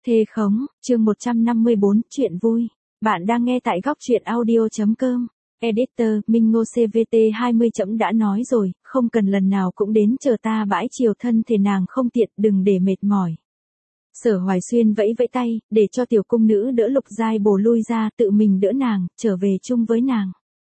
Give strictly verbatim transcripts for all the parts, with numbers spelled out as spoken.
Thề khống, chương một trăm năm mươi bốn, chuyện vui. Bạn đang nghe tại góc truyện audio.com. Editor, Minh Ngô xê vê tê hai mươi chấm đã nói rồi, không cần lần nào cũng đến chờ ta bãi chiều thân thể nàng không tiện, đừng để mệt mỏi. Sở Hoài Xuyên vẫy vẫy tay, để cho tiểu cung nữ đỡ Lục Giai Bồ lui ra, tự mình đỡ nàng, trở về chung với nàng.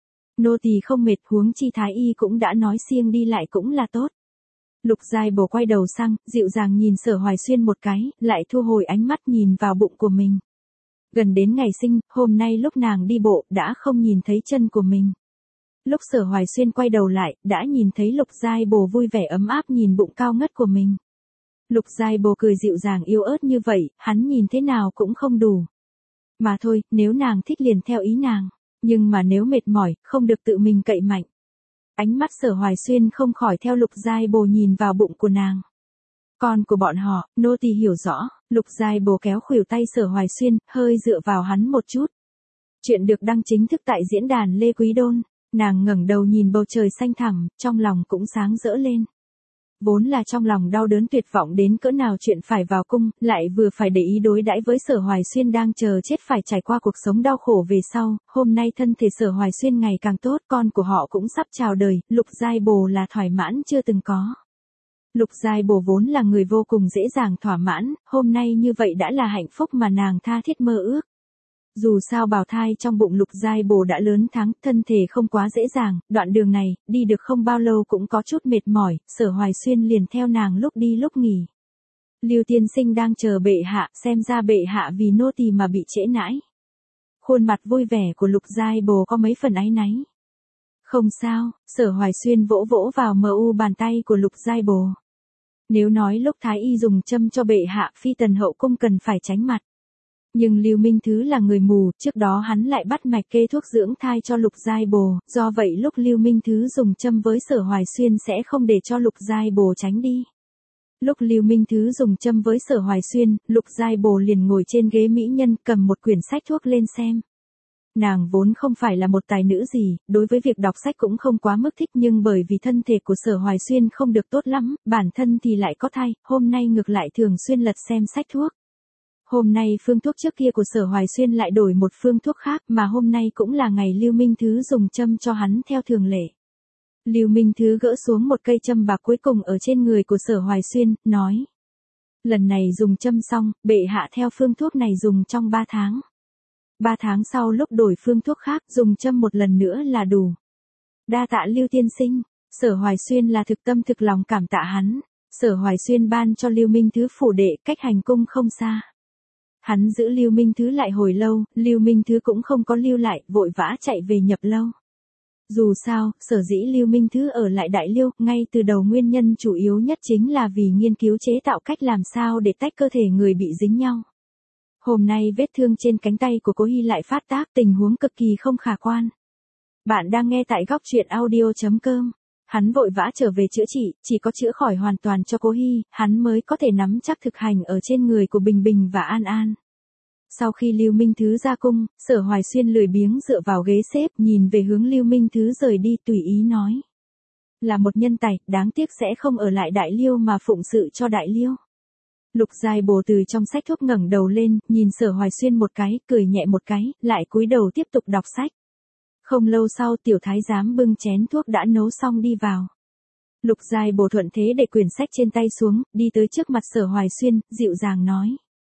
Nô tỳ không mệt, huống chi thái y cũng đã nói siêng đi lại cũng là tốt. Lục Giai Bồ quay đầu sang, dịu dàng nhìn Sở Hoài Xuyên một cái, lại thu hồi ánh mắt nhìn vào bụng của mình. Gần đến ngày sinh, hôm nay lúc nàng đi bộ, đã không nhìn thấy chân của mình. Lúc Sở Hoài Xuyên quay đầu lại, đã nhìn thấy Lục Giai Bồ vui vẻ ấm áp nhìn bụng cao ngất của mình. Lục Giai Bồ cười dịu dàng yếu ớt như vậy, hắn nhìn thế nào cũng không đủ. Mà thôi, nếu nàng thích liền theo ý nàng, nhưng mà nếu mệt mỏi, không được tự mình cậy mạnh. Ánh mắt Sở Hoài Xuyên không khỏi theo Lục Giai Bồ nhìn vào bụng của nàng. Con của bọn họ, nô tỳ hiểu rõ. Lục Giai Bồ kéo khuỷu tay Sở Hoài Xuyên, hơi dựa vào hắn một chút. Chuyện được đăng chính thức tại diễn đàn Lê Quý Đôn. Nàng ngẩng đầu nhìn bầu trời xanh thẳm, trong lòng cũng sáng rỡ lên. Vốn là trong lòng đau đớn tuyệt vọng đến cỡ nào chuyện phải vào cung, lại vừa phải để ý đối đãi với Sở Hoài Xuyên đang chờ chết phải trải qua cuộc sống đau khổ về sau, hôm nay thân thể Sở Hoài Xuyên ngày càng tốt, con của họ cũng sắp chào đời, Lục Giai Bồ là thỏa mãn chưa từng có. Lục Giai Bồ vốn là người vô cùng dễ dàng thỏa mãn, hôm nay như vậy đã là hạnh phúc mà nàng tha thiết mơ ước. Dù sao bào thai trong bụng Lục Giai Bồ đã lớn tháng, thân thể không quá dễ dàng, đoạn đường này, đi được không bao lâu cũng có chút mệt mỏi, Sở Hoài Xuyên liền theo nàng lúc đi lúc nghỉ. Lưu tiên sinh đang chờ bệ hạ, xem ra bệ hạ vì nô tỳ mà bị trễ nãi. Khuôn mặt vui vẻ của Lục Giai Bồ có mấy phần áy náy. Không sao, Sở Hoài Xuyên vỗ vỗ vào mờ u bàn tay của Lục Giai Bồ. Nếu nói lúc thái y dùng châm cho bệ hạ, phi tần hậu cung cần phải tránh mặt. Nhưng Lưu Minh Thứ là người mù, trước đó hắn lại bắt mạch kê thuốc dưỡng thai cho Lục Giai Bồ, do vậy lúc Lưu Minh Thứ dùng châm với Sở Hoài Xuyên sẽ không để cho Lục Giai Bồ tránh đi. Lúc Lưu Minh Thứ dùng châm với Sở Hoài Xuyên, Lục Giai Bồ liền ngồi trên ghế mỹ nhân cầm một quyển sách thuốc lên xem. Nàng vốn không phải là một tài nữ gì, đối với việc đọc sách cũng không quá mức thích, nhưng bởi vì thân thể của Sở Hoài Xuyên không được tốt lắm, bản thân thì lại có thai, hôm nay ngược lại thường xuyên lật xem sách thuốc. Hôm nay phương thuốc trước kia của Sở Hoài Xuyên lại đổi một phương thuốc khác, mà hôm nay cũng là ngày Lưu Minh Thứ dùng châm cho hắn theo thường lệ. Lưu Minh Thứ gỡ xuống một cây châm bạc cuối cùng ở trên người của Sở Hoài Xuyên, nói. Lần này dùng châm xong, bệ hạ theo phương thuốc này dùng trong ba tháng. Ba tháng sau lúc đổi phương thuốc khác, dùng châm một lần nữa là đủ. Đa tạ Lưu tiên sinh, Sở Hoài Xuyên là thực tâm thực lòng cảm tạ hắn. Sở Hoài Xuyên ban cho Lưu Minh Thứ phủ đệ, cách hành cung không xa. Hắn giữ Lưu Minh Thứ lại hồi lâu, Lưu Minh Thứ cũng không có lưu lại, vội vã chạy về nhập lâu. Dù sao, sở dĩ Lưu Minh Thứ ở lại Đại Liêu, ngay từ đầu nguyên nhân chủ yếu nhất chính là vì nghiên cứu chế tạo cách làm sao để tách cơ thể người bị dính nhau. Hôm nay vết thương trên cánh tay của Cố Hy lại phát tác, tình huống cực kỳ không khả quan. Bạn đang nghe tại góc truyện audio.com. Hắn vội vã trở về chữa trị, chỉ có chữa khỏi hoàn toàn cho Cố Hy, hắn mới có thể nắm chắc thực hành ở trên người của Bình Bình và An An. Sau khi Lưu Minh Thứ ra cung, Sở Hoài Xuyên lười biếng dựa vào ghế xếp, nhìn về hướng Lưu Minh Thứ rời đi, tùy ý nói. Là một nhân tài, đáng tiếc sẽ không ở lại Đại Liêu mà phụng sự cho Đại Liêu. Lục Giai Bồ từ trong sách thuốc ngẩng đầu lên, nhìn Sở Hoài Xuyên một cái, cười nhẹ một cái, lại cúi đầu tiếp tục đọc sách. Không lâu sau tiểu thái giám bưng chén thuốc đã nấu xong đi vào. Lục Giai Bồ thuận thế để quyển sách trên tay xuống, đi tới trước mặt Sở Hoài Xuyên, dịu dàng nói.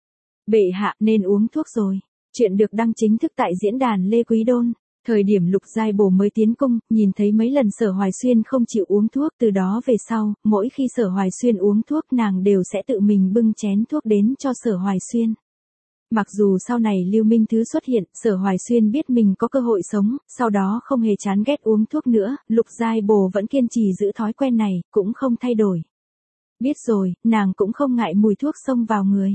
Bệ hạ nên uống thuốc rồi. Chuyện được đăng chính thức tại diễn đàn Lê Quý Đôn. Thời điểm Lục Giai Bồ mới tiến cung, nhìn thấy mấy lần Sở Hoài Xuyên không chịu uống thuốc, từ đó về sau, mỗi khi Sở Hoài Xuyên uống thuốc nàng đều sẽ tự mình bưng chén thuốc đến cho Sở Hoài Xuyên. Mặc dù sau này Lưu Minh Thứ xuất hiện, Sở Hoài Xuyên biết mình có cơ hội sống, sau đó không hề chán ghét uống thuốc nữa, Lục Giai Bồ vẫn kiên trì giữ thói quen này, cũng không thay đổi. Biết rồi, nàng cũng không ngại mùi thuốc xông vào người.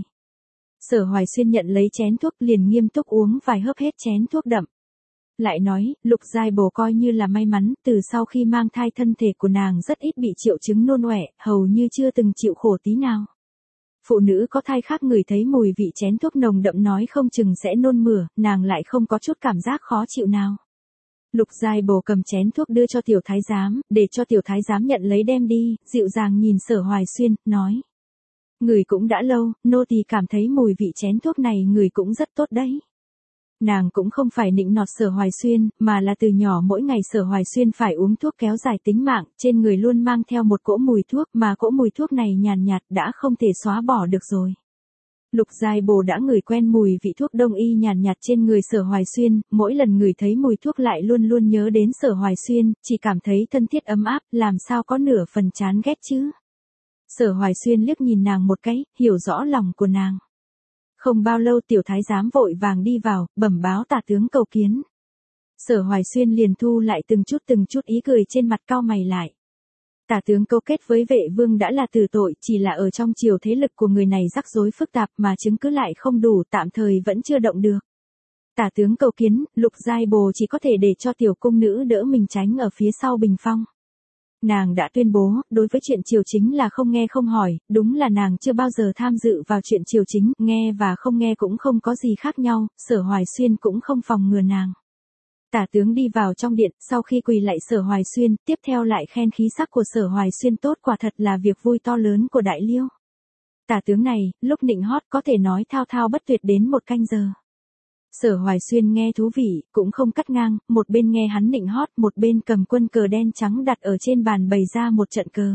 Sở Hoài Xuyên nhận lấy chén thuốc liền nghiêm túc uống vài hớp hết chén thuốc đậm. Lại nói, Lục Giai Bồ coi như là may mắn, từ sau khi mang thai thân thể của nàng rất ít bị triệu chứng nôn ọe, hầu như chưa từng chịu khổ tí nào. Phụ nữ có thai khác ngửi thấy mùi vị chén thuốc nồng đậm nói không chừng sẽ nôn mửa, nàng lại không có chút cảm giác khó chịu nào. Lục Giai Bồ cầm chén thuốc đưa cho tiểu thái giám, để cho tiểu thái giám nhận lấy đem đi, dịu dàng nhìn Sở Hoài Xuyên, nói. Người cũng đã lâu, nô tỳ cảm thấy mùi vị chén thuốc này người cũng rất tốt đấy. Nàng cũng không phải nịnh nọt Sở Hoài Xuyên, mà là từ nhỏ mỗi ngày Sở Hoài Xuyên phải uống thuốc kéo dài tính mạng, trên người luôn mang theo một cỗ mùi thuốc, mà cỗ mùi thuốc này nhàn nhạt đã không thể xóa bỏ được rồi. Lục Giai Bồ đã ngửi quen mùi vị thuốc đông y nhàn nhạt trên người Sở Hoài Xuyên, mỗi lần ngửi thấy mùi thuốc lại luôn luôn nhớ đến Sở Hoài Xuyên, chỉ cảm thấy thân thiết ấm áp, làm sao có nửa phần chán ghét chứ. Sở Hoài Xuyên liếc nhìn nàng một cái, hiểu rõ lòng của nàng. Không bao lâu tiểu thái giám vội vàng đi vào, bẩm báo tả tướng cầu kiến. Sở Hoài Xuyên liền thu lại từng chút từng chút ý cười trên mặt cau mày lại. Tả tướng câu kết với vệ vương đã là tử tội, chỉ là ở trong triều thế lực của người này rắc rối phức tạp mà chứng cứ lại không đủ, tạm thời vẫn chưa động được. Tả tướng cầu kiến, Lục Giai Bồ chỉ có thể để cho tiểu cung nữ đỡ mình tránh ở phía sau bình phong. Nàng đã tuyên bố, đối với chuyện triều chính là không nghe không hỏi, đúng là nàng chưa bao giờ tham dự vào chuyện triều chính, nghe và không nghe cũng không có gì khác nhau, Sở Hoài Xuyên cũng không phòng ngừa nàng. Tả tướng đi vào trong điện, sau khi quỳ lạy Sở Hoài Xuyên, tiếp theo lại khen khí sắc của Sở Hoài Xuyên tốt, quả thật là việc vui to lớn của đại liêu. Tả tướng này, lúc nịnh hót có thể nói thao thao bất tuyệt đến một canh giờ. Sở Hoài Xuyên nghe thú vị, cũng không cắt ngang, một bên nghe hắn nịnh hót, một bên cầm quân cờ đen trắng đặt ở trên bàn bày ra một trận cờ.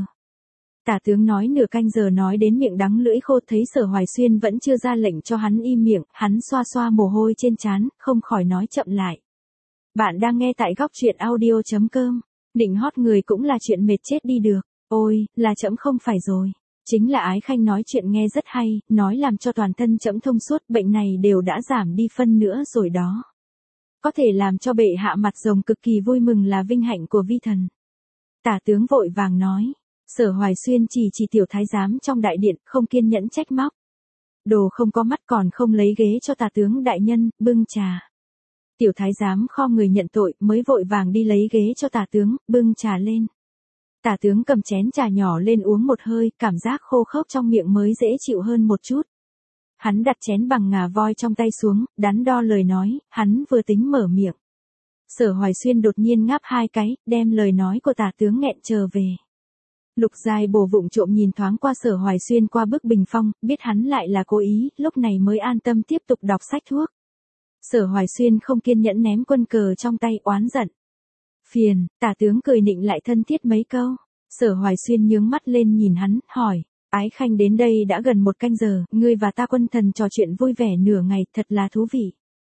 Tả tướng nói nửa canh giờ nói đến miệng đắng lưỡi khô, thấy Sở Hoài Xuyên vẫn chưa ra lệnh cho hắn im miệng, hắn xoa xoa mồ hôi trên trán, không khỏi nói chậm lại. Bạn đang nghe tại góc truyện audio chấm com. Nịnh hót người cũng là chuyện mệt chết đi được. Ôi, là trẫm không phải rồi. Chính là Ái Khanh nói chuyện nghe rất hay, nói làm cho toàn thân trẫm thông suốt, bệnh này đều đã giảm đi phân nữa rồi đó. Có thể làm cho bệ hạ mặt rồng cực kỳ vui mừng là vinh hạnh của vi thần. Tả tướng vội vàng nói. Sở Hoài Xuyên chỉ chỉ tiểu thái giám trong đại điện, không kiên nhẫn trách móc. Đồ không có mắt còn không lấy ghế cho tả tướng đại nhân, bưng trà. Tiểu thái giám kho người nhận tội, mới vội vàng đi lấy ghế cho tả tướng, bưng trà lên. Tả tướng cầm chén trà nhỏ lên uống một hơi, cảm giác khô khốc trong miệng mới dễ chịu hơn một chút. Hắn đặt chén bằng ngà voi trong tay xuống, đắn đo lời nói, hắn vừa tính mở miệng. Sở Hoài Xuyên đột nhiên ngáp hai cái, đem lời nói của tả tướng nghẹn trở về. Lục Giai Bồ vụng trộm nhìn thoáng qua Sở Hoài Xuyên qua bức bình phong, biết hắn lại là cố ý, lúc này mới an tâm tiếp tục đọc sách thuốc. Sở Hoài Xuyên không kiên nhẫn ném quân cờ trong tay, oán giận. Phiền, tả tướng cười nịnh lại thân thiết mấy câu. Sở Hoài Xuyên nhướng mắt lên nhìn hắn, hỏi. Ái Khanh đến đây đã gần một canh giờ, ngươi và ta quân thần trò chuyện vui vẻ nửa ngày, thật là thú vị.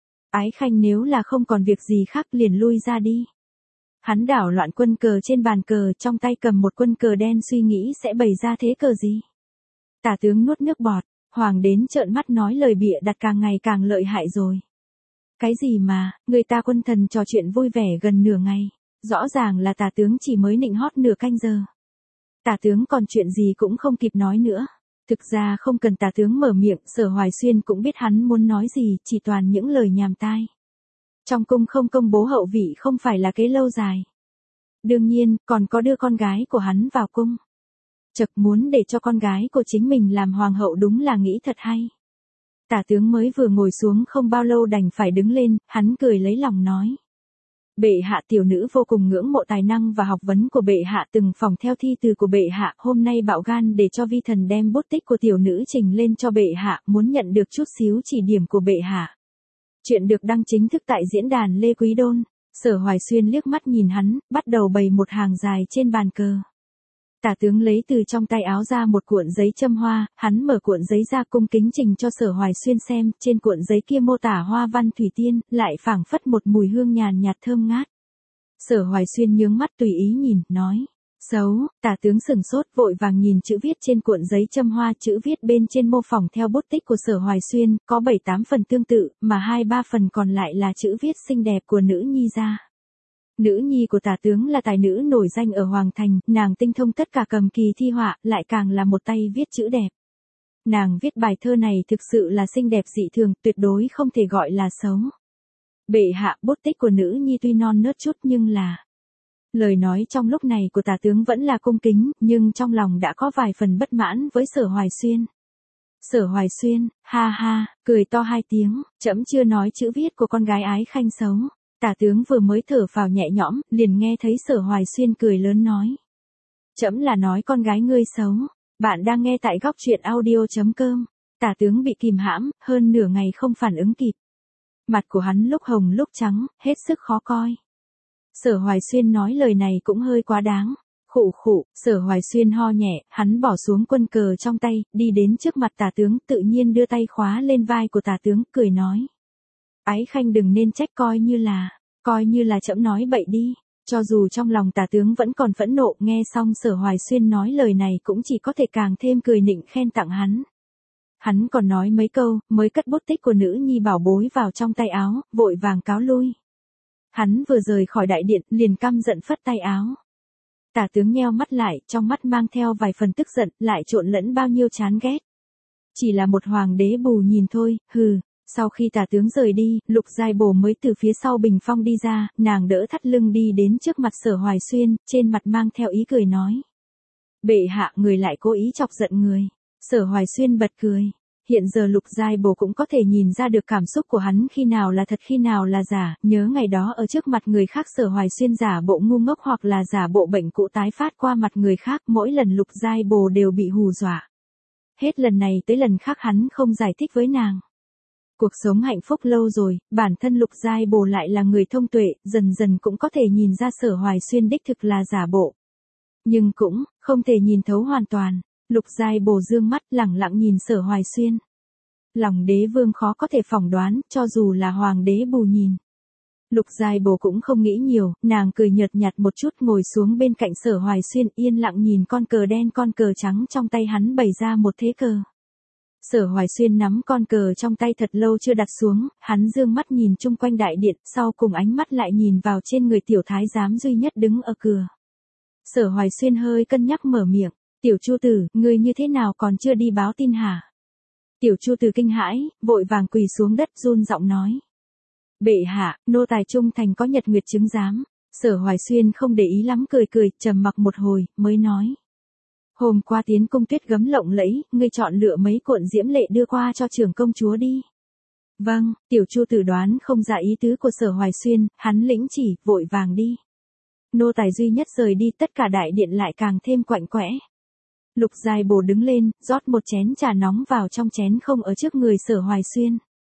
Ái Khanh nếu là không còn việc gì khác liền lui ra đi. Hắn đảo loạn quân cờ trên bàn cờ, trong tay cầm một quân cờ đen, suy nghĩ sẽ bày ra thế cờ gì. Tả tướng nuốt nước bọt, hoàng đến trợn mắt nói lời bịa đặt càng ngày càng lợi hại rồi. Cái gì mà, người ta quân thần trò chuyện vui vẻ gần nửa ngày, rõ ràng là tả tướng chỉ mới nịnh hót nửa canh giờ. Tả tướng còn chuyện gì cũng không kịp nói nữa. Thực ra không cần tả tướng mở miệng, Sở Hoài Xuyên cũng biết hắn muốn nói gì, chỉ toàn những lời nhàm tai. Trong cung không công bố hậu vị không phải là kế lâu dài. Đương nhiên, còn có đưa con gái của hắn vào cung. Chật, muốn để cho con gái của chính mình làm hoàng hậu đúng là nghĩ thật hay. Tả tướng mới vừa ngồi xuống không bao lâu đành phải đứng lên, hắn cười lấy lòng nói. Bệ hạ, tiểu nữ vô cùng ngưỡng mộ tài năng và học vấn của bệ hạ, từng phòng theo thi từ của bệ hạ, hôm nay bạo gan để cho vi thần đem bút tích của tiểu nữ trình lên cho bệ hạ, muốn nhận được chút xíu chỉ điểm của bệ hạ. Chuyện được đăng chính thức tại diễn đàn Lê Quý Đôn. Sở Hoài Xuyên liếc mắt nhìn hắn, bắt đầu bày một hàng dài trên bàn cờ. Tả tướng lấy từ trong tay áo ra một cuộn giấy châm hoa, hắn mở cuộn giấy ra cung kính trình cho Sở Hoài Xuyên xem, trên cuộn giấy kia mô tả hoa văn thủy tiên, lại phảng phất một mùi hương nhàn nhạt thơm ngát. Sở Hoài Xuyên nhướng mắt tùy ý nhìn, nói, xấu, tả tướng sừng sốt vội vàng nhìn chữ viết trên cuộn giấy châm hoa, chữ viết bên trên mô phỏng theo bút tích của Sở Hoài Xuyên, có bảy tám phần tương tự, mà hai ba phần còn lại là chữ viết xinh đẹp của nữ nhi ra. Nữ nhi của tả tướng là tài nữ nổi danh ở Hoàng Thành, nàng tinh thông tất cả cầm kỳ thi họa, lại càng là một tay viết chữ đẹp. Nàng viết bài thơ này thực sự là xinh đẹp dị thường, tuyệt đối không thể gọi là xấu. Bệ hạ, bút tích của nữ nhi tuy non nớt chút nhưng là... Lời nói trong lúc này của tả tướng vẫn là cung kính, nhưng trong lòng đã có vài phần bất mãn với Sở Hoài Xuyên. Sở Hoài Xuyên, ha ha, cười to hai tiếng, trẫm chưa nói chữ viết của con gái Ái Khanh xấu. Tả tướng vừa mới thở phào nhẹ nhõm, liền nghe thấy Sở Hoài Xuyên cười lớn nói. Trẫm là nói con gái ngươi xấu. Bạn đang nghe tại góc truyện audio.com. Tả tướng bị kìm hãm, hơn nửa ngày không phản ứng kịp. Mặt của hắn lúc hồng lúc trắng, hết sức khó coi. Sở Hoài Xuyên nói lời này cũng hơi quá đáng. Khụ khụ, Sở Hoài Xuyên ho nhẹ, hắn bỏ xuống quân cờ trong tay, đi đến trước mặt tả tướng, tự nhiên đưa tay khóa lên vai của tả tướng, cười nói. Ái khanh đừng nên trách, coi như là, coi như là trẫm nói bậy đi. Cho dù trong lòng tả tướng vẫn còn phẫn nộ, nghe xong Sở Hoài Xuyên nói lời này cũng chỉ có thể càng thêm cười nịnh khen tặng hắn. Hắn còn nói mấy câu, mới cất bút tích của nữ nhi bảo bối vào trong tay áo, vội vàng cáo lui. Hắn vừa rời khỏi đại điện, liền căm giận phất tay áo. Tả tướng nheo mắt lại, trong mắt mang theo vài phần tức giận, lại trộn lẫn bao nhiêu chán ghét. Chỉ là một hoàng đế bù nhìn thôi, hừ. Sau khi tả tướng rời đi, Lục Giai Bồ mới từ phía sau bình phong đi ra, nàng đỡ thắt lưng đi đến trước mặt Sở Hoài Xuyên, trên mặt mang theo ý cười nói. Bệ hạ, người lại cố ý chọc giận người. Sở Hoài Xuyên bật cười. Hiện giờ Lục Giai Bồ cũng có thể nhìn ra được cảm xúc của hắn khi nào là thật khi nào là giả, nhớ ngày đó ở trước mặt người khác Sở Hoài Xuyên giả bộ ngu ngốc hoặc là giả bộ bệnh cũ tái phát qua mặt người khác, mỗi lần Lục Giai Bồ đều bị hù dọa. Hết lần này tới lần khác hắn không giải thích với nàng. Cuộc sống hạnh phúc lâu rồi, bản thân Lục Giai Bồ lại là người thông tuệ, dần dần cũng có thể nhìn ra Sở Hoài Xuyên đích thực là giả bộ. Nhưng cũng, không thể nhìn thấu hoàn toàn. Lục Giai Bồ dương mắt lẳng lặng nhìn Sở Hoài Xuyên. Lòng đế vương khó có thể phỏng đoán, cho dù là hoàng đế bù nhìn. Lục Giai Bồ cũng không nghĩ nhiều, nàng cười nhợt nhạt một chút ngồi xuống bên cạnh Sở Hoài Xuyên yên lặng nhìn con cờ đen con cờ trắng trong tay hắn bày ra một thế cờ. Sở Hoài Xuyên nắm con cờ trong tay thật lâu chưa đặt xuống, hắn dương mắt nhìn chung quanh đại điện, sau cùng ánh mắt lại nhìn vào trên người tiểu thái giám duy nhất đứng ở cửa. Sở Hoài Xuyên hơi cân nhắc mở miệng, tiểu Chu Tử, ngươi như thế nào còn chưa đi báo tin hả? Tiểu Chu Tử kinh hãi, vội vàng quỳ xuống đất run giọng nói. Bệ hạ, nô tài trung thành có nhật nguyệt chứng giám. Sở Hoài Xuyên không để ý lắm cười cười, trầm mặc một hồi, mới nói. Hôm qua tiến cung tuyết gấm lộng lẫy, ngươi chọn lựa mấy cuộn diễm lệ đưa qua cho trưởng công chúa đi. Vâng, tiểu Chu Tử đoán không ra ý tứ của Sở Hoài Xuyên, hắn lĩnh chỉ, vội vàng đi. Nô tài duy nhất rời đi, tất cả đại điện lại càng thêm quạnh quẽ. Lục Giai Bồ đứng lên, rót một chén trà nóng vào trong chén không ở trước người Sở Hoài Xuyên.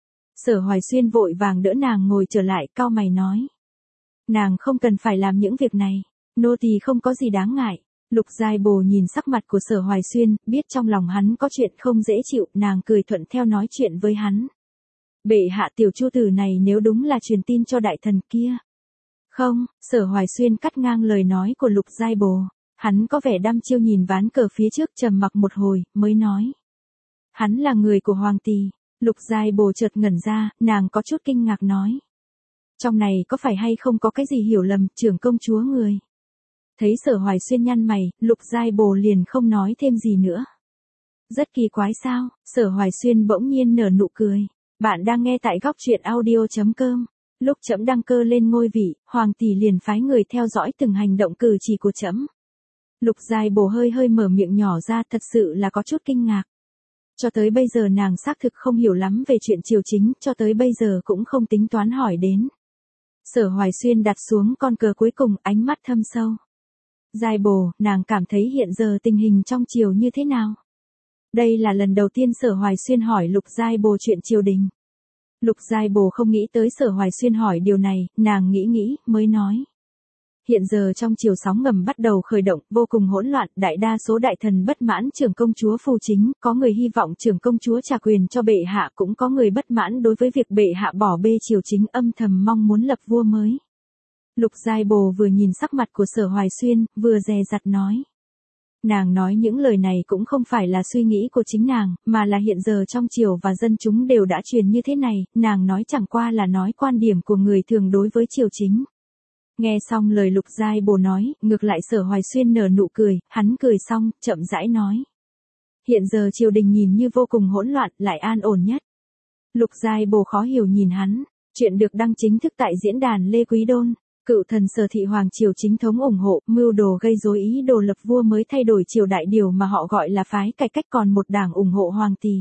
Sở Hoài Xuyên vội vàng đỡ nàng ngồi trở lại, cau mày nói. Nàng không cần phải làm những việc này, nô tỳ không có gì đáng ngại. Lục Giai Bồ nhìn sắc mặt của Sở Hoài Xuyên, biết trong lòng hắn có chuyện không dễ chịu, nàng cười thuận theo nói chuyện với hắn. Bệ hạ, tiểu Chu Tử này nếu đúng là truyền tin cho đại thần kia. Không, Sở Hoài Xuyên cắt ngang lời nói của Lục Giai Bồ. Hắn có vẻ đăm chiêu nhìn ván cờ phía trước, trầm mặc một hồi, mới nói. Hắn là người của hoàng tỳ. Lục Giai Bồ chợt ngẩn ra, nàng có chút kinh ngạc nói. Trong này có phải hay không có cái gì hiểu lầm, trưởng công chúa người. Thấy Sở Hoài Xuyên nhăn mày, Lục Giai Bồ liền không nói thêm gì nữa. Rất kỳ quái sao, Sở Hoài Xuyên bỗng nhiên nở nụ cười. Bạn đang nghe tại góc truyện audio.com. Lúc trẫm đăng cơ lên ngôi vị, hoàng tỷ liền phái người theo dõi từng hành động cử chỉ của trẫm. Lục Giai Bồ hơi hơi mở miệng nhỏ ra, thật sự là có chút kinh ngạc. Cho tới bây giờ nàng xác thực không hiểu lắm về chuyện triều chính, cho tới bây giờ cũng không tính toán hỏi đến. Sở Hoài Xuyên đặt xuống con cờ cuối cùng, ánh mắt thâm sâu. Giai Bồ, nàng cảm thấy hiện giờ tình hình trong triều như thế nào? Đây là lần đầu tiên Sở Hoài Xuyên hỏi Lục Giai Bồ chuyện triều đình. Lục Giai Bồ không nghĩ tới Sở Hoài Xuyên hỏi điều này, nàng nghĩ nghĩ, mới nói. Hiện giờ trong triều sóng ngầm bắt đầu khởi động, vô cùng hỗn loạn, đại đa số đại thần bất mãn trưởng công chúa phù chính, có người hy vọng trưởng công chúa trả quyền cho bệ hạ, cũng có người bất mãn đối với việc bệ hạ bỏ bê triều chính, âm thầm mong muốn lập vua mới. Lục Giai Bồ vừa nhìn sắc mặt của Sở Hoài Xuyên, vừa dè dặt nói. Nàng nói những lời này cũng không phải là suy nghĩ của chính nàng, mà là hiện giờ trong triều và dân chúng đều đã truyền như thế này, nàng nói chẳng qua là nói quan điểm của người thường đối với triều chính. Nghe xong lời Lục Giai Bồ nói, ngược lại Sở Hoài Xuyên nở nụ cười, hắn cười xong, chậm rãi nói. Hiện giờ triều đình nhìn như vô cùng hỗn loạn, lại an ổn nhất. Lục Giai Bồ khó hiểu nhìn hắn, chuyện được đăng chính thức tại diễn đàn Lê Quý Đôn. Cựu thần Sở Thị Hoàng triều chính thống ủng hộ, mưu đồ gây rối ý đồ lập vua mới thay đổi triều đại điều mà họ gọi là phái cải cách, còn một đảng ủng hộ hoàng tỳ.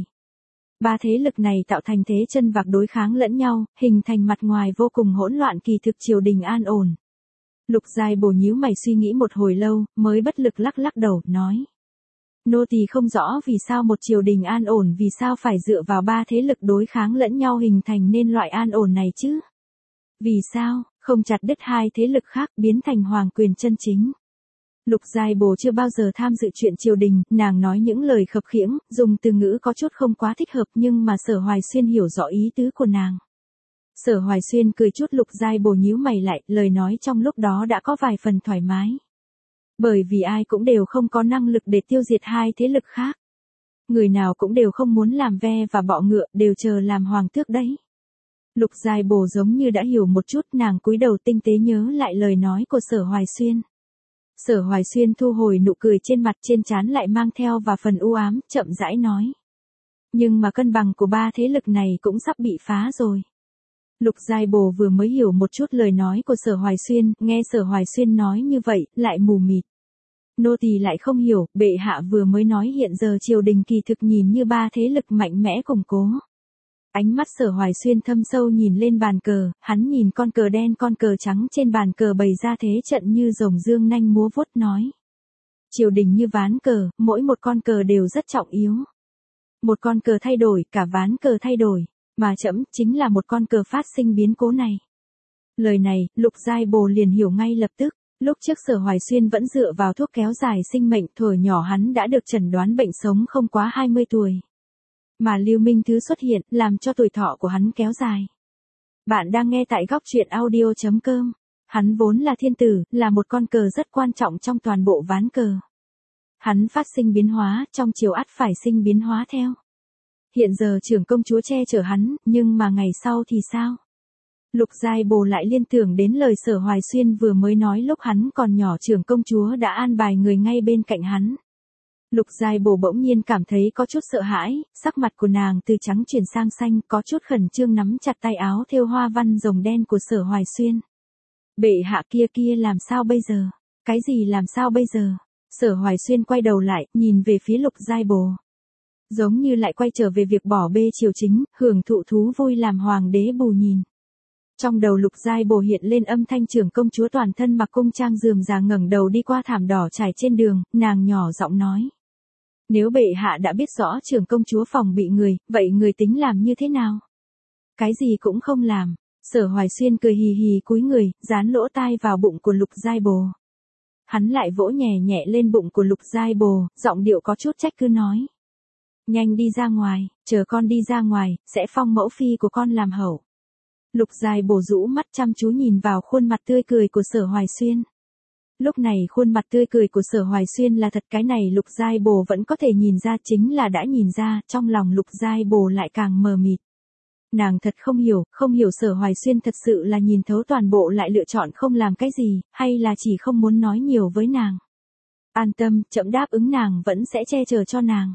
Ba thế lực này tạo thành thế chân vạc đối kháng lẫn nhau, hình thành mặt ngoài vô cùng hỗn loạn, kỳ thực triều đình an ổn. Lục Giai Bồ nhíu mày suy nghĩ một hồi lâu, mới bất lực lắc lắc đầu, nói. Nô tỳ không rõ vì sao một triều đình an ổn vì sao phải dựa vào ba thế lực đối kháng lẫn nhau hình thành nên loại an ổn này chứ? Vì sao, không chặt đứt hai thế lực khác biến thành hoàng quyền chân chính? Lục Giai Bồ chưa bao giờ tham dự chuyện triều đình, nàng nói những lời khập khiễng, dùng từ ngữ có chút không quá thích hợp nhưng mà Sở Hoài Xuyên hiểu rõ ý tứ của nàng. Sở Hoài Xuyên cười chút. Lục Giai Bồ nhíu mày lại, lời nói trong lúc đó đã có vài phần thoải mái. Bởi vì ai cũng đều không có năng lực để tiêu diệt hai thế lực khác. Người nào cũng đều không muốn làm ve và bọ ngựa, đều chờ làm hoàng tước đấy. Lục Giai Bồ giống như đã hiểu một chút, nàng cúi đầu tinh tế nhớ lại lời nói của Sở Hoài Xuyên. Sở Hoài Xuyên thu hồi nụ cười trên mặt, trên trán lại mang theo và phần u ám, chậm rãi nói. Nhưng mà cân bằng của ba thế lực này cũng sắp bị phá rồi. Lục Giai Bồ vừa mới hiểu một chút lời nói của Sở Hoài Xuyên, nghe Sở Hoài Xuyên nói như vậy, lại mù mịt. Nô tỳ lại không hiểu, bệ hạ vừa mới nói hiện giờ triều đình kỳ thực nhìn như ba thế lực mạnh mẽ củng cố. Ánh mắt Sở Hoài Xuyên thâm sâu nhìn lên bàn cờ, hắn nhìn con cờ đen con cờ trắng trên bàn cờ bày ra thế trận như rồng dương nanh múa vuốt nói. Triều đình như ván cờ, mỗi một con cờ đều rất trọng yếu. Một con cờ thay đổi, cả ván cờ thay đổi, mà trẫm chính là một con cờ phát sinh biến cố này. Lời này, Lục Giai Bồ liền hiểu ngay lập tức. Lúc trước Sở Hoài Xuyên vẫn dựa vào thuốc kéo dài sinh mệnh, thuở nhỏ hắn đã được chẩn đoán bệnh sống không quá hai mươi tuổi. Mà Lưu Minh Thứ xuất hiện, làm cho tuổi thọ của hắn kéo dài. Bạn đang nghe tại góc truyện audio chấm com. Hắn vốn là thiên tử, là một con cờ rất quan trọng trong toàn bộ ván cờ. Hắn phát sinh biến hóa, trong chiều ắt phải sinh biến hóa theo. Hiện giờ trưởng công chúa che chở hắn, nhưng mà ngày sau thì sao? Lục Giai Bồ lại liên tưởng đến lời Sở Hoài Xuyên vừa mới nói lúc hắn còn nhỏ, trưởng công chúa đã an bài người ngay bên cạnh hắn. Lục Giai Bồ bỗng nhiên cảm thấy có chút sợ hãi, sắc mặt của nàng từ trắng chuyển sang xanh, có chút khẩn trương nắm chặt tay áo thêu hoa văn rồng đen của Sở Hoài Xuyên. Bệ hạ kia kia làm sao bây giờ? Cái gì làm sao bây giờ? Sở Hoài Xuyên quay đầu lại, nhìn về phía Lục Giai Bồ. Giống như lại quay trở về việc bỏ bê triều chính, hưởng thụ thú vui làm hoàng đế bù nhìn. Trong đầu Lục Giai Bồ hiện lên âm thanh trưởng công chúa toàn thân mặc cung trang rườm rà ngẩng đầu đi qua thảm đỏ trải trên đường, nàng nhỏ giọng nói. Nếu bệ hạ đã biết rõ trưởng công chúa phòng bị người, vậy người tính làm như thế nào? Cái gì cũng không làm. Sở Hoài Xuyên cười hì hì cúi người, dán lỗ tai vào bụng của Lục Giai Bồ. Hắn lại vỗ nhẹ nhẹ lên bụng của Lục Giai Bồ, giọng điệu có chút trách cứ nói. Nhanh đi ra ngoài, chờ con đi ra ngoài, sẽ phong mẫu phi của con làm hậu. Lục Giai Bồ rũ mắt chăm chú nhìn vào khuôn mặt tươi cười của Sở Hoài Xuyên. Lúc này khuôn mặt tươi cười của Sở Hoài Xuyên là thật, cái này Lục Giai Bồ vẫn có thể nhìn ra, chính là đã nhìn ra, trong lòng Lục Giai Bồ lại càng mờ mịt. Nàng thật không hiểu, không hiểu Sở Hoài Xuyên thật sự là nhìn thấu toàn bộ lại lựa chọn không làm cái gì, hay là chỉ không muốn nói nhiều với nàng. An tâm, trẫm đáp ứng nàng vẫn sẽ che chở cho nàng.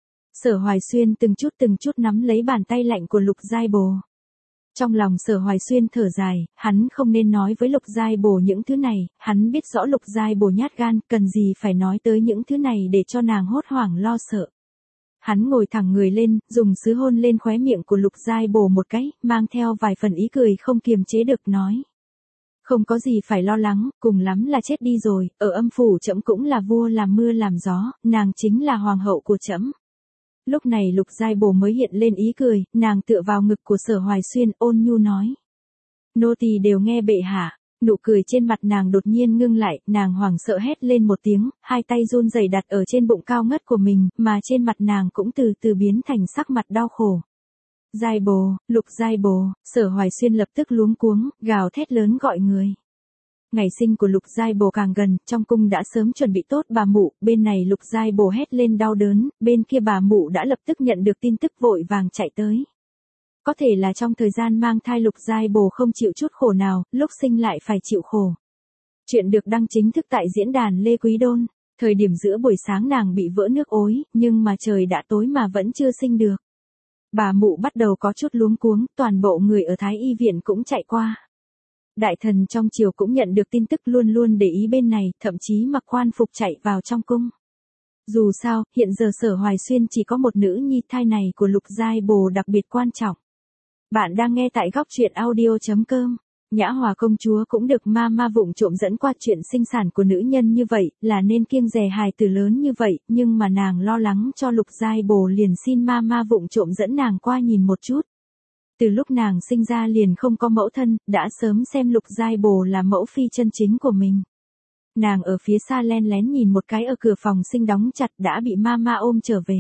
Sở Hoài Xuyên từng chút từng chút nắm lấy bàn tay lạnh của Lục Giai Bồ. Trong lòng Sở Hoài Xuyên thở dài, hắn không nên nói với Lục Giai Bồ những thứ này, hắn biết rõ Lục Giai Bồ nhát gan, cần gì phải nói tới những thứ này để cho nàng hốt hoảng lo sợ. Hắn ngồi thẳng người lên, dùng sứ hôn lên khóe miệng của Lục Giai Bồ một cái, mang theo vài phần ý cười không kiềm chế được nói. Không có gì phải lo lắng, cùng lắm là chết đi rồi, ở âm phủ trẫm cũng là vua làm mưa làm gió, nàng chính là hoàng hậu của trẫm. Lúc này Lục Giai Bồ mới hiện lên ý cười, nàng tựa vào ngực của Sở Hoài Xuyên ôn nhu nói. Nô tỳ đều nghe bệ hạ. Nụ cười trên mặt nàng đột nhiên ngưng lại, nàng hoảng sợ hét lên một tiếng, hai tay run rẩy đặt ở trên bụng cao ngất của mình, mà trên mặt nàng cũng từ từ biến thành sắc mặt đau khổ. Giai Bồ, Lục Giai Bồ, Sở Hoài Xuyên lập tức luống cuống, gào thét lớn gọi người. Ngày sinh của Lục Giai Bồ càng gần, trong cung đã sớm chuẩn bị tốt bà mụ, bên này Lục Giai Bồ hét lên đau đớn, bên kia bà mụ đã lập tức nhận được tin tức vội vàng chạy tới. Có thể là trong thời gian mang thai Lục Giai Bồ không chịu chút khổ nào, lúc sinh lại phải chịu khổ. Chuyện được đăng chính thức tại diễn đàn Lê Quý Đôn, thời điểm giữa buổi sáng nàng bị vỡ nước ối, nhưng mà trời đã tối mà vẫn chưa sinh được. Bà mụ bắt đầu có chút luống cuống, toàn bộ người ở Thái Y viện cũng chạy qua. Đại thần trong triều cũng nhận được tin tức luôn luôn để ý bên này, thậm chí mặc quan phục chạy vào trong cung. Dù sao, hiện giờ Sở Hoài Xuyên chỉ có một nữ nhi, thai này của Lục Giai Bồ đặc biệt quan trọng. Bạn đang nghe tại góc truyện audio chấm com. Nhã Hòa công chúa cũng được ma ma vụng trộm dẫn qua chuyện sinh sản của nữ nhân như vậy, là nên kiêng dè hài tử lớn như vậy, nhưng mà nàng lo lắng cho Lục Giai Bồ liền xin ma ma vụng trộm dẫn nàng qua nhìn một chút. Từ lúc nàng sinh ra liền không có mẫu thân, đã sớm xem Lục Giai Bồ là mẫu phi chân chính của mình. Nàng ở phía xa len lén nhìn một cái ở cửa phòng sinh đóng chặt đã bị ma ma ôm trở về.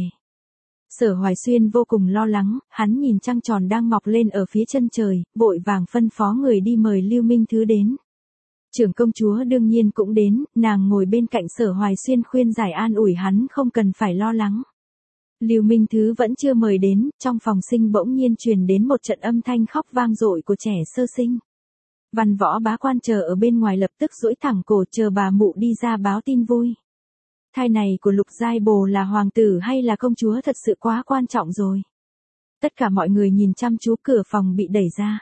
Sở Hoài Xuyên vô cùng lo lắng, hắn nhìn trăng tròn đang mọc lên ở phía chân trời, vội vàng phân phó người đi mời Lưu Minh Thứ đến. Trưởng công chúa đương nhiên cũng đến, nàng ngồi bên cạnh Sở Hoài Xuyên khuyên giải an ủi hắn không cần phải lo lắng. Lưu Minh Thứ vẫn chưa mời đến, trong phòng sinh bỗng nhiên truyền đến một trận âm thanh khóc vang dội của trẻ sơ sinh. Văn Võ Bá Quan chờ ở bên ngoài lập tức duỗi thẳng cổ chờ bà mụ đi ra báo tin vui. Thai này của Lục Giai Bồ là hoàng tử hay là công chúa thật sự quá quan trọng rồi. Tất cả mọi người nhìn chăm chú cửa phòng bị đẩy ra.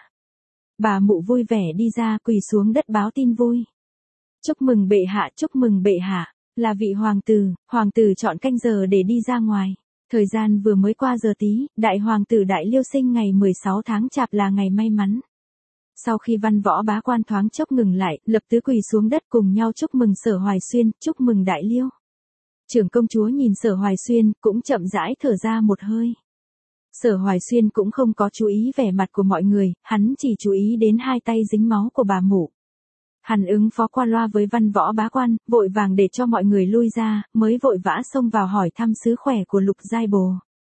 Bà mụ vui vẻ đi ra quỳ xuống đất báo tin vui. Chúc mừng bệ hạ, chúc mừng bệ hạ, là vị hoàng tử, hoàng tử chọn canh giờ để đi ra ngoài. Thời gian vừa mới qua giờ tí, đại hoàng tử Đại Liêu sinh ngày mười sáu tháng Chạp là ngày may mắn. Sau khi Văn Võ Bá Quan thoáng chốc ngừng lại, lập tức quỳ xuống đất cùng nhau chúc mừng Sở Hoài Xuyên, chúc mừng Đại Liêu. Trưởng công chúa nhìn Sở Hoài Xuyên, cũng chậm rãi thở ra một hơi. Sở Hoài Xuyên cũng không có chú ý vẻ mặt của mọi người, hắn chỉ chú ý đến hai tay dính máu của bà mụ. Hắn ứng phó qua loa với Văn Võ Bá Quan, vội vàng để cho mọi người lui ra, mới vội vã xông vào hỏi thăm sức khỏe của Lục Giai Bồ.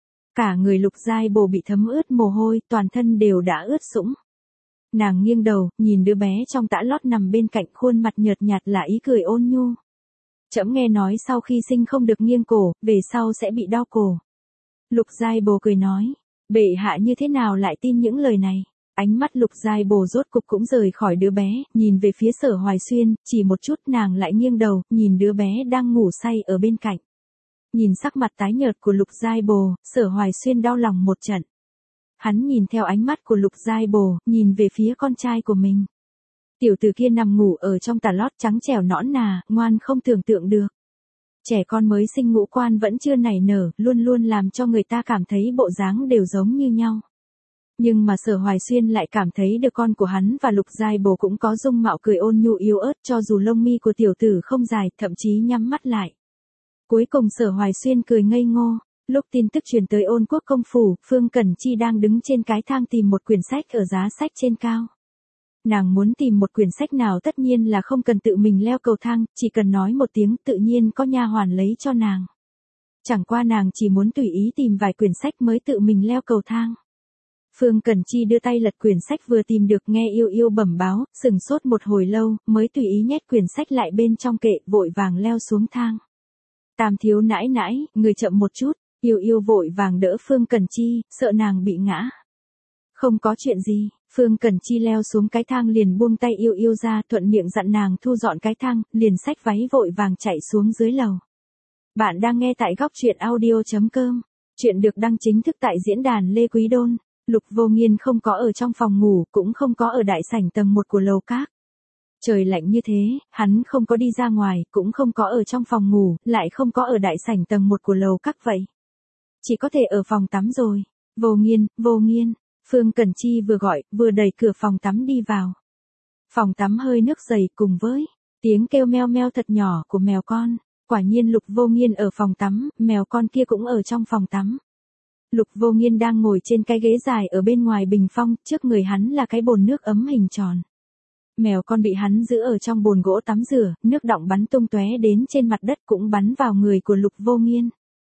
Cả người Lục Giai Bồ bị thấm ướt mồ hôi, toàn thân đều đã ướt sũng. Nàng nghiêng đầu, nhìn đứa bé trong tã lót nằm bên cạnh, khuôn mặt nhợt nhạt là ý cười ôn nhu. Trẫm nghe nói sau khi sinh không được nghiêng cổ, về sau sẽ bị đau cổ. Lục Giai Bồ cười nói, bệ hạ như thế nào lại tin những lời này? Ánh mắt Lục Giai Bồ rốt cục cũng rời khỏi đứa bé, nhìn về phía Sở Hoài Xuyên, chỉ một chút nàng lại nghiêng đầu, nhìn đứa bé đang ngủ say ở bên cạnh. Nhìn sắc mặt tái nhợt của Lục Giai Bồ, Sở Hoài Xuyên đau lòng một trận. Hắn nhìn theo ánh mắt của Lục Giai Bồ, nhìn về phía con trai của mình. Tiểu tử kia nằm ngủ ở trong tà lót trắng trẻo nõn nà, ngoan không tưởng tượng được. Trẻ con mới sinh ngũ quan vẫn chưa nảy nở, luôn luôn làm cho người ta cảm thấy bộ dáng đều giống như nhau. Nhưng mà Sở Hoài Xuyên lại cảm thấy được con của hắn và Lục Giai Bồ cũng có dung mạo cười ôn nhu yếu ớt, cho dù lông mi của tiểu tử không dài, thậm chí nhắm mắt lại. Cuối cùng Sở Hoài Xuyên cười ngây ngô. Lúc tin tức truyền tới Ôn Quốc công phủ, Phương Cẩn Chi đang đứng trên cái thang tìm một quyển sách ở giá sách trên cao. Nàng muốn tìm một quyển sách nào tất nhiên là không cần tự mình leo cầu thang, chỉ cần nói một tiếng tự nhiên có nha hoàn lấy cho nàng. Chẳng qua nàng chỉ muốn tùy ý tìm vài quyển sách mới tự mình leo cầu thang. Phương Cẩn Chi đưa tay lật quyển sách vừa tìm được, nghe Yêu Yêu bẩm báo, sừng sốt một hồi lâu, mới tùy ý nhét quyển sách lại bên trong kệ, vội vàng leo xuống thang. Tam thiếu nãi nãi, người chậm một chút. Yêu Yêu vội vàng đỡ Phương Cẩn Chi, sợ nàng bị ngã. Không có chuyện gì, Phương Cẩn Chi leo xuống cái thang liền buông tay Yêu Yêu ra, thuận miệng dặn nàng thu dọn cái thang, liền xách váy vội vàng chạy xuống dưới lầu. Bạn đang nghe tại góc truyện audio chấm com. Chuyện được đăng chính thức tại diễn đàn Lê Quý Đôn. Lục Vô Nghiên không có ở trong phòng ngủ, cũng không có ở đại sảnh tầng một của lầu các. Trời lạnh như thế, hắn không có đi ra ngoài, cũng không có ở trong phòng ngủ, lại không có ở đại sảnh tầng một của lầu các vậy. Chỉ có thể ở phòng tắm rồi. Vô Nghiên, Vô Nghiên. Phương Cẩn Chi vừa gọi, vừa đẩy cửa phòng tắm đi vào. Phòng tắm hơi nước dày cùng với tiếng kêu meo meo thật nhỏ của mèo con. Quả nhiên Lục Vô Nghiên ở phòng tắm, mèo con kia cũng ở trong phòng tắm. Lục Vô Nghiên đang ngồi trên cái ghế dài ở bên ngoài bình phong, trước người hắn là cái bồn nước ấm hình tròn. Mèo con bị hắn giữ ở trong bồn gỗ tắm rửa, nước đọng bắn tung tóe đến trên mặt đất cũng bắn vào người của Lục Vô Nghiên.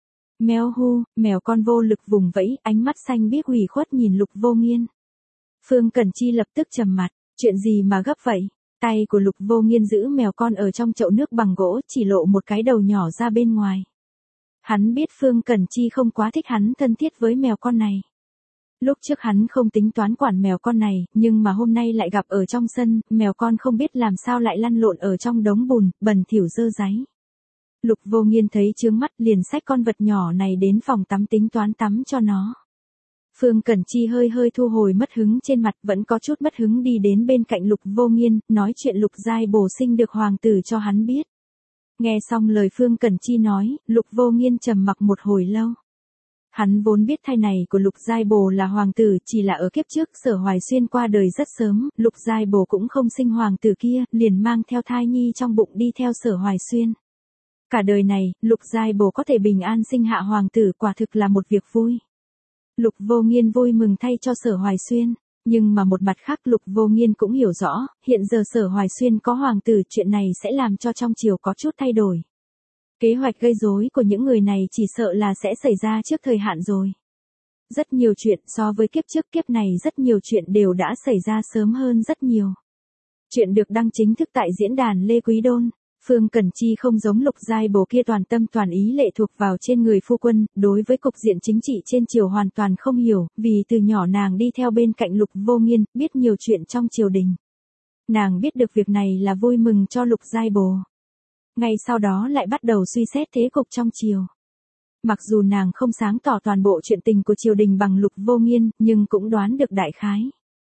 Mèo hu, mèo con vô lực vùng vẫy, ánh mắt xanh biếc ủy khuất nhìn Lục Vô Nghiên. Phương Cẩn Chi lập tức trầm mặt, chuyện gì mà gấp vậy? Tay của Lục Vô Nghiên giữ mèo con ở trong chậu nước bằng gỗ, chỉ lộ một cái đầu nhỏ ra bên ngoài. Hắn biết Phương Cẩn Chi không quá thích hắn thân thiết với mèo con này. Lúc trước hắn không tính toán quản mèo con này, nhưng mà hôm nay lại gặp ở trong sân, mèo con không biết làm sao lại lăn lộn ở trong đống bùn, bẩn thỉu dơ dáy. Lục Vô Nghiên thấy chướng mắt liền xách con vật nhỏ này đến phòng tắm tính toán tắm cho nó. Phương Cẩn Chi hơi hơi thu hồi mất hứng trên mặt, vẫn có chút mất hứng đi đến bên cạnh Lục Vô Nghiên, nói chuyện Lục Giai Bồ sinh được hoàng tử cho hắn biết. Nghe xong lời Phương Cẩn Chi nói, Lục Vô Nghiên trầm mặc một hồi lâu. Hắn vốn biết thai này của Lục Giai Bồ là hoàng tử, chỉ là ở kiếp trước Sở Hoài Xuyên qua đời rất sớm, Lục Giai Bồ cũng không sinh hoàng tử kia, liền mang theo thai nhi trong bụng đi theo Sở Hoài Xuyên. Cả đời này, Lục Giai Bồ có thể bình an sinh hạ hoàng tử quả thực là một việc vui. Lục Vô Nghiên vui mừng thay cho Sở Hoài Xuyên, nhưng mà một mặt khác Lục Vô Nghiên cũng hiểu rõ, hiện giờ Sở Hoài Xuyên có hoàng tử, chuyện này sẽ làm cho trong triều có chút thay đổi. Kế hoạch gây rối của những người này chỉ sợ là sẽ xảy ra trước thời hạn rồi. Rất nhiều chuyện so với kiếp trước kiếp này rất nhiều chuyện đều đã xảy ra sớm hơn rất nhiều. Chuyện được đăng chính thức tại diễn đàn Lê Quý Đôn. Phương Cẩn Chi không giống Lục Giai Bồ kia toàn tâm toàn ý lệ thuộc vào trên người phu quân, đối với cục diện chính trị trên triều hoàn toàn không hiểu, vì từ nhỏ nàng đi theo bên cạnh Lục Vô Nghiên, biết nhiều chuyện trong triều đình. Nàng biết được việc này là vui mừng cho Lục Giai Bồ. Ngay sau đó lại bắt đầu suy xét thế cục trong triều. Mặc dù nàng không sáng tỏ toàn bộ chuyện tình của triều đình bằng Lục Vô Nghiên, nhưng cũng đoán được đại khái.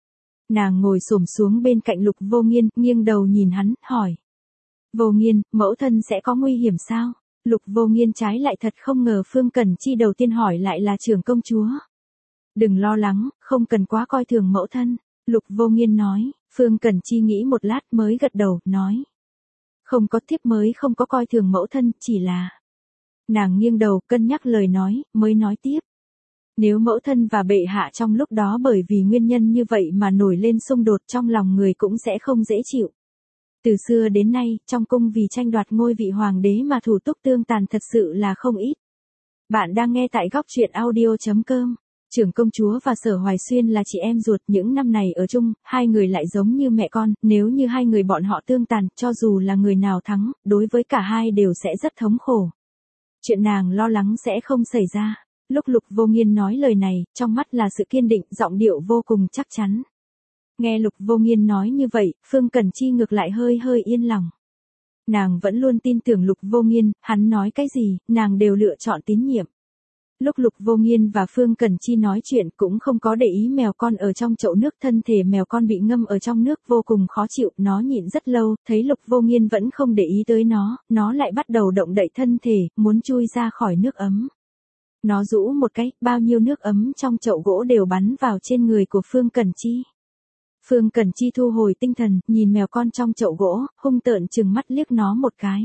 Nàng ngồi xổm xuống bên cạnh Lục Vô Nghiên, nghiêng đầu nhìn hắn, hỏi. Vô Nghiên, mẫu thân sẽ có nguy hiểm sao? Lục Vô Nghiên trái lại thật không ngờ Phương Cẩn Chi đầu tiên hỏi lại là trưởng công chúa. Đừng lo lắng, không cần quá coi thường mẫu thân. Lục Vô Nghiên nói, Phương Cẩn Chi nghĩ một lát mới gật đầu, nói. Không có, thiếp mới không có coi thường mẫu thân, chỉ là... Nàng nghiêng đầu, cân nhắc lời nói, mới nói tiếp. Nếu mẫu thân và bệ hạ trong lúc đó bởi vì nguyên nhân như vậy mà nổi lên xung đột trong lòng người cũng sẽ không dễ chịu. Từ xưa đến nay, trong cung vì tranh đoạt ngôi vị hoàng đế mà thủ túc tương tàn thật sự là không ít. Bạn đang nghe tại góc truyện audio chấm com. Trưởng công chúa và Sở Hoài Xuyên là chị em ruột, những năm này ở chung, hai người lại giống như mẹ con, nếu như hai người bọn họ tương tàn, cho dù là người nào thắng, đối với cả hai đều sẽ rất thống khổ. Chuyện nàng lo lắng sẽ không xảy ra. Lúc Lục Vô Nghiên nói lời này, trong mắt là sự kiên định, giọng điệu vô cùng chắc chắn. Nghe Lục Vô Nghiên nói như vậy, Phương Cẩn Chi ngược lại hơi hơi yên lòng. Nàng vẫn luôn tin tưởng Lục Vô Nghiên, hắn nói cái gì, nàng đều lựa chọn tín nhiệm. Lúc Lục Vô Nghiên và Phương Cẩn Chi nói chuyện cũng không có để ý mèo con ở trong chậu nước, thân thể mèo con bị ngâm ở trong nước vô cùng khó chịu, nó nhịn rất lâu, thấy Lục Vô Nghiên vẫn không để ý tới nó, nó lại bắt đầu động đậy thân thể, muốn chui ra khỏi nước ấm. Nó rũ một cái, bao nhiêu nước ấm trong chậu gỗ đều bắn vào trên người của Phương Cẩn Chi. Phương Cẩn Chi thu hồi tinh thần, nhìn mèo con trong chậu gỗ, hung tợn trừng mắt liếc nó một cái.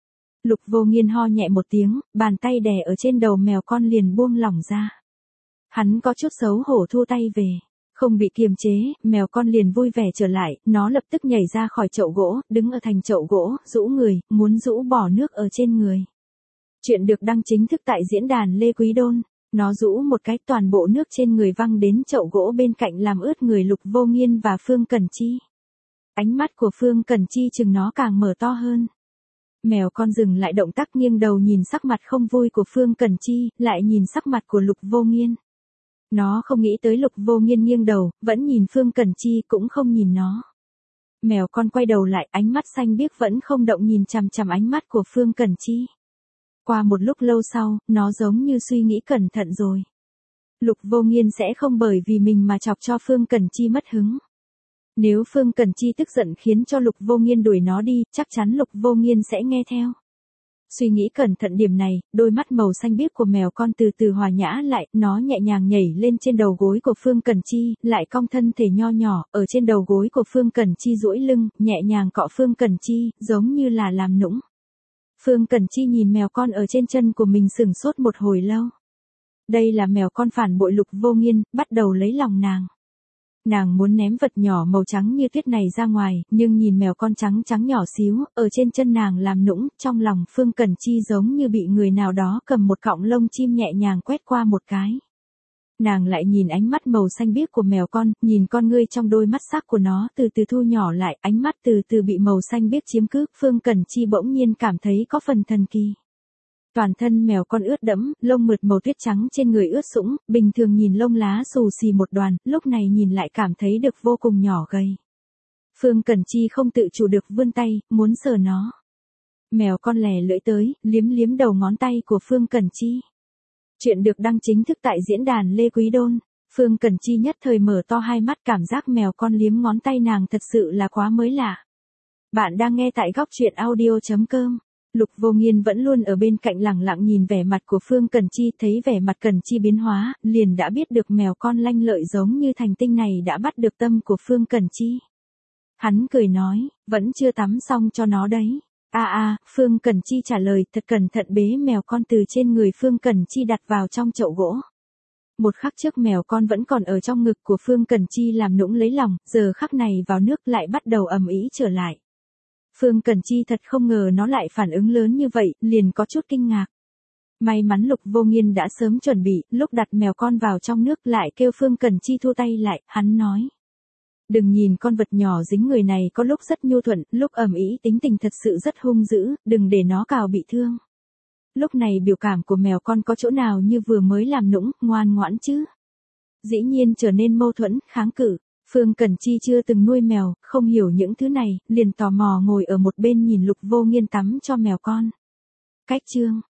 Lục Vô Nghiên ho nhẹ một tiếng, bàn tay đè ở trên đầu mèo con liền buông lỏng ra. Hắn có chút xấu hổ thu tay về. Không bị kiềm chế, mèo con liền vui vẻ trở lại, nó lập tức nhảy ra khỏi chậu gỗ, đứng ở thành chậu gỗ, rũ người, muốn rũ bỏ nước ở trên người. Chuyện được đăng chính thức tại diễn đàn Lê Quý Đôn. Nó rũ một cái, toàn bộ nước trên người văng đến chậu gỗ bên cạnh làm ướt người Lục Vô Nghiên và Phương Cẩn Chi. Ánh mắt của Phương Cẩn Chi chừng nó càng mở to hơn. Mèo con dừng lại động tác, nghiêng đầu nhìn sắc mặt không vui của Phương Cẩn Chi, lại nhìn sắc mặt của Lục Vô Nghiên. Nó không nghĩ tới Lục Vô Nghiên nghiêng đầu, vẫn nhìn Phương Cẩn Chi cũng không nhìn nó. Mèo con quay đầu lại, ánh mắt xanh biếc vẫn không động nhìn chằm chằm ánh mắt của Phương Cẩn Chi. Qua một lúc lâu sau, nó giống như suy nghĩ cẩn thận rồi. Lục Vô Nghiên sẽ không bởi vì mình mà chọc cho Phương Cẩn Chi mất hứng. Nếu Phương Cẩn Chi tức giận khiến cho Lục Vô Nghiên đuổi nó đi, chắc chắn Lục Vô Nghiên sẽ nghe theo. Suy nghĩ cẩn thận điểm này, đôi mắt màu xanh biếc của mèo con từ từ hòa nhã lại, nó nhẹ nhàng nhảy lên trên đầu gối của Phương Cẩn Chi, lại cong thân thể nho nhỏ, ở trên đầu gối của Phương Cẩn Chi duỗi lưng, nhẹ nhàng cọ Phương Cẩn Chi, giống như là làm nũng. Phương Cẩn Chi nhìn mèo con ở trên chân của mình sửng sốt một hồi lâu. Đây là mèo con phản bội Lục Vô Nghiên, bắt đầu lấy lòng nàng. Nàng muốn ném vật nhỏ màu trắng như tuyết này ra ngoài, nhưng nhìn mèo con trắng trắng nhỏ xíu, ở trên chân nàng làm nũng, trong lòng Phương Cẩn Chi giống như bị người nào đó cầm một cọng lông chim nhẹ nhàng quét qua một cái. Nàng lại nhìn ánh mắt màu xanh biếc của mèo con, nhìn con ngươi trong đôi mắt sắc của nó từ từ thu nhỏ lại, ánh mắt từ từ bị màu xanh biếc chiếm cứ, Phương Cẩn Chi bỗng nhiên cảm thấy có phần thần kỳ. Toàn thân mèo con ướt đẫm, lông mượt màu tuyết trắng trên người ướt sũng, bình thường nhìn lông lá xù xì một đoàn, lúc này nhìn lại cảm thấy được vô cùng nhỏ gầy. Phương Cẩn Chi không tự chủ được vươn tay, muốn sờ nó. Mèo con lè lưỡi tới, liếm liếm đầu ngón tay của Phương Cẩn Chi. Chuyện được đăng chính thức tại diễn đàn Lê Quý Đôn. Phương Cẩn Chi nhất thời mở to hai mắt, cảm giác mèo con liếm ngón tay nàng thật sự là quá mới lạ. Bạn đang nghe tại góc truyện audio chấm com. Lục Vô Nghiên vẫn luôn ở bên cạnh lẳng lặng nhìn vẻ mặt của Phương Cẩn Chi, thấy vẻ mặt Cẩn Chi biến hóa, liền đã biết được mèo con lanh lợi giống như thành tinh này đã bắt được tâm của Phương Cẩn Chi. Hắn cười nói, vẫn chưa tắm xong cho nó đấy. A a, Phương Cẩn Chi trả lời, thật cẩn thận bế mèo con từ trên người Phương Cẩn Chi đặt vào trong chậu gỗ. Một khắc trước mèo con vẫn còn ở trong ngực của Phương Cẩn Chi làm nũng lấy lòng, giờ khắc này vào nước lại bắt đầu ầm ĩ trở lại. Phương Cẩn Chi thật không ngờ nó lại phản ứng lớn như vậy, liền có chút kinh ngạc. May mắn Lục Vô Nghiên đã sớm chuẩn bị, lúc đặt mèo con vào trong nước lại kêu Phương Cẩn Chi thu tay lại, hắn nói. Đừng nhìn con vật nhỏ dính người này có lúc rất nhu thuận, lúc ầm ĩ tính tình thật sự rất hung dữ, đừng để nó cào bị thương. Lúc này biểu cảm của mèo con có chỗ nào như vừa mới làm nũng, ngoan ngoãn chứ? Dĩ nhiên trở nên mâu thuẫn, kháng cự. Phương Cẩn Chi chưa từng nuôi mèo, không hiểu những thứ này, liền tò mò ngồi ở một bên nhìn Lục Vô Nghiên tắm cho mèo con. Cách chương